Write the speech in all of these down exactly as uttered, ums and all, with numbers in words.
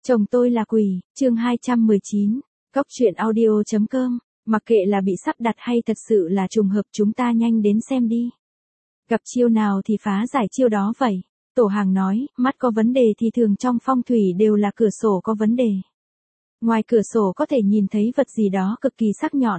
Chồng tôi là quỷ, chương hai trăm mười chín, Cóc truyện audio.com, mặc kệ là bị sắp đặt hay thật sự là trùng hợp chúng ta nhanh đến xem đi. Gặp chiêu nào thì phá giải chiêu đó vậy. Tổ hàng nói, mắt có vấn đề thì thường trong phong thủy đều là cửa sổ có vấn đề. Ngoài cửa sổ có thể nhìn thấy vật gì đó cực kỳ sắc nhọn.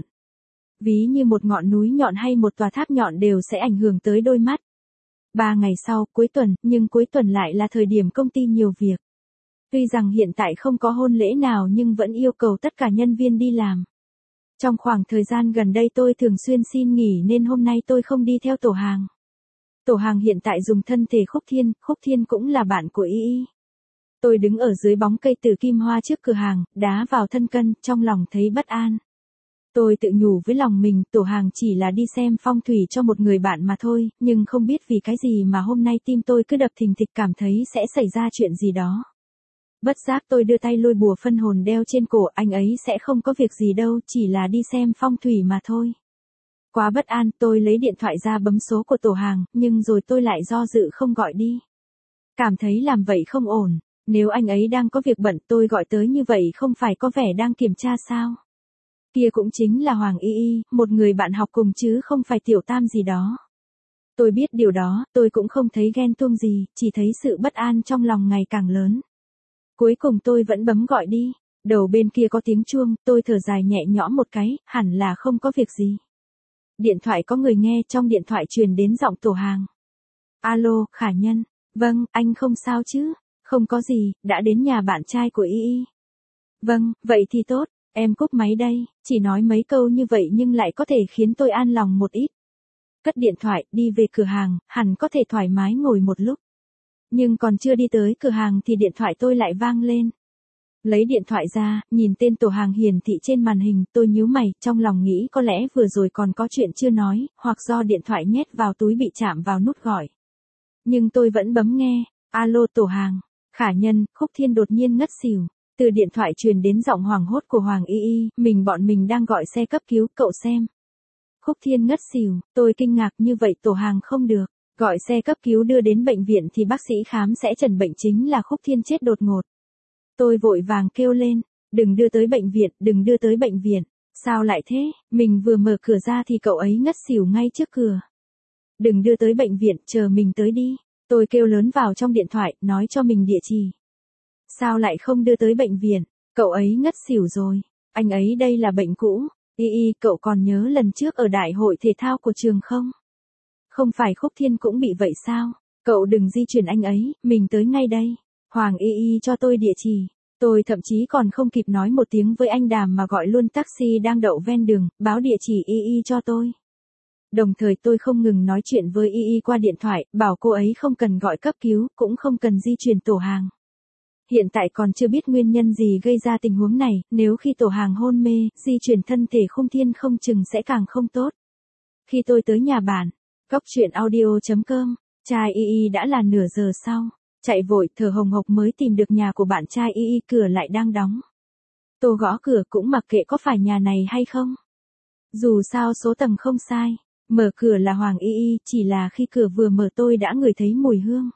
Ví như một ngọn núi nhọn hay một tòa tháp nhọn đều sẽ ảnh hưởng tới đôi mắt. Ba ngày sau, cuối tuần, nhưng cuối tuần lại là thời điểm công ty nhiều việc. Tuy rằng hiện tại không có hôn lễ nào nhưng vẫn yêu cầu tất cả nhân viên đi làm. Trong khoảng thời gian gần đây tôi thường xuyên xin nghỉ nên hôm nay tôi không đi theo tổ hàng. Tổ hàng hiện tại dùng thân thể Khúc Thiên, Khúc Thiên cũng là bạn của Y Y. Tôi đứng ở dưới bóng cây tử kim hoa trước cửa hàng, đá vào thân cân, trong lòng thấy bất an. Tôi tự nhủ với lòng mình, tổ hàng chỉ là đi xem phong thủy cho một người bạn mà thôi, nhưng không biết vì cái gì mà hôm nay tim tôi cứ đập thình thịch cảm thấy sẽ xảy ra chuyện gì đó. Bất giác tôi đưa tay lôi bùa phân hồn đeo trên cổ, anh ấy sẽ không có việc gì đâu, chỉ là đi xem phong thủy mà thôi. Quá bất an, tôi lấy điện thoại ra bấm số của tổ hàng, nhưng rồi tôi lại do dự không gọi đi. Cảm thấy làm vậy không ổn, nếu anh ấy đang có việc bận tôi gọi tới như vậy không phải có vẻ đang kiểm tra sao? Kia cũng chính là Hoàng Y Y, một người bạn học cùng chứ không phải tiểu tam gì đó. Tôi biết điều đó, tôi cũng không thấy ghen tuông gì, chỉ thấy sự bất an trong lòng ngày càng lớn. Cuối cùng tôi vẫn bấm gọi đi, đầu bên kia có tiếng chuông, tôi thở dài nhẹ nhõm một cái, hẳn là không có việc gì. Điện thoại có người nghe, trong điện thoại truyền đến giọng tổ hàng. Alo, Khả Nhân, vâng, anh không sao chứ, không có gì, đã đến nhà bạn trai của Y Y. Vâng, vậy thì tốt, em cúp máy đây, chỉ nói mấy câu như vậy nhưng lại có thể khiến tôi an lòng một ít. Cất điện thoại, đi về cửa hàng, hẳn có thể thoải mái ngồi một lúc. Nhưng còn chưa đi tới cửa hàng thì điện thoại tôi lại vang lên. Lấy điện thoại ra, nhìn tên tổ hàng hiển thị trên màn hình, tôi nhíu mày, trong lòng nghĩ có lẽ vừa rồi còn có chuyện chưa nói, hoặc do điện thoại nhét vào túi bị chạm vào nút gọi. Nhưng tôi vẫn bấm nghe, alo tổ hàng, Khả Nhân, Khúc Thiên đột nhiên ngất xỉu. Từ điện thoại truyền đến giọng hoảng hốt của Hoàng Y Y, mình bọn mình đang gọi xe cấp cứu, cậu xem. Khúc Thiên ngất xỉu, tôi kinh ngạc như vậy tổ hàng không được. Gọi xe cấp cứu đưa đến bệnh viện thì bác sĩ khám sẽ chẩn bệnh chính là Khúc Thiên chết đột ngột. Tôi vội vàng kêu lên, đừng đưa tới bệnh viện, đừng đưa tới bệnh viện. Sao lại thế, mình vừa mở cửa ra thì cậu ấy ngất xỉu ngay trước cửa. Đừng đưa tới bệnh viện, chờ mình tới đi. Tôi kêu lớn vào trong điện thoại, nói cho mình địa chỉ. Sao lại không đưa tới bệnh viện, cậu ấy ngất xỉu rồi, anh ấy đây là bệnh cũ. Y Y, cậu còn nhớ lần trước ở đại hội thể thao của trường không? Không phải Khúc Thiên cũng bị vậy sao? Cậu đừng di chuyển anh ấy, mình tới ngay đây. Hoàng Y Y cho tôi địa chỉ. Tôi thậm chí còn không kịp nói một tiếng với anh Đàm mà gọi luôn taxi đang đậu ven đường, báo địa chỉ Y Y cho tôi. Đồng thời tôi không ngừng nói chuyện với Y Y qua điện thoại, bảo cô ấy không cần gọi cấp cứu, cũng không cần di chuyển tổ hàng. Hiện tại còn chưa biết nguyên nhân gì gây ra tình huống này, nếu khi tổ hàng hôn mê, di chuyển thân thể Khung Thiên không chừng sẽ càng không tốt. Khi tôi tới nhà bạn, Cóc truyện audio.com, trai Y Y đã là nửa giờ sau, chạy vội thở hồng hộc mới tìm được nhà của bạn trai Y Y, cửa lại đang đóng. Tôi gõ cửa cũng mặc kệ có phải nhà này hay không. Dù sao số tầng không sai, mở cửa là Hoàng Y Y, chỉ là khi cửa vừa mở tôi đã ngửi thấy mùi hương.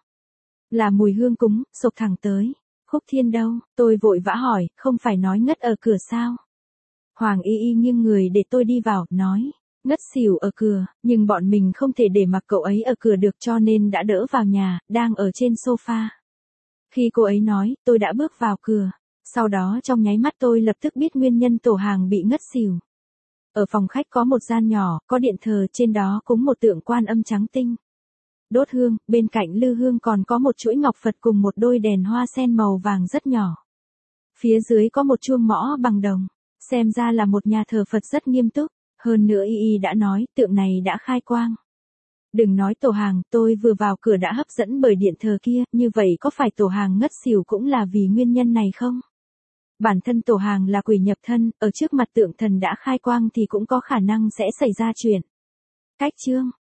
Là mùi hương cúng, xộc thẳng tới. Khúc Thiên đâu, tôi vội vã hỏi, không phải nói ngất ở cửa sao? Hoàng Y Y nghiêng người để tôi đi vào, nói, ngất xỉu ở cửa, nhưng bọn mình không thể để mặc cậu ấy ở cửa được cho nên đã đỡ vào nhà, đang ở trên sofa. Khi cô ấy nói, tôi đã bước vào cửa, sau đó trong nháy mắt tôi lập tức biết nguyên nhân tổ hàng bị ngất xỉu. Ở phòng khách có một gian nhỏ, có điện thờ, trên đó cúng một tượng Quan Âm trắng tinh. Đốt hương, bên cạnh lư hương còn có một chuỗi ngọc Phật cùng một đôi đèn hoa sen màu vàng rất nhỏ. Phía dưới có một chuông mõ bằng đồng, xem ra là một nhà thờ Phật rất nghiêm túc, hơn nữa Y Y đã nói tượng này đã khai quang. Đừng nói tổ hàng, tôi vừa vào cửa đã hấp dẫn bởi điện thờ kia, như vậy có phải tổ hàng ngất xỉu cũng là vì nguyên nhân này không? Bản thân tổ hàng là quỷ nhập thân, ở trước mặt tượng thần đã khai quang thì cũng có khả năng sẽ xảy ra chuyện. Cách chương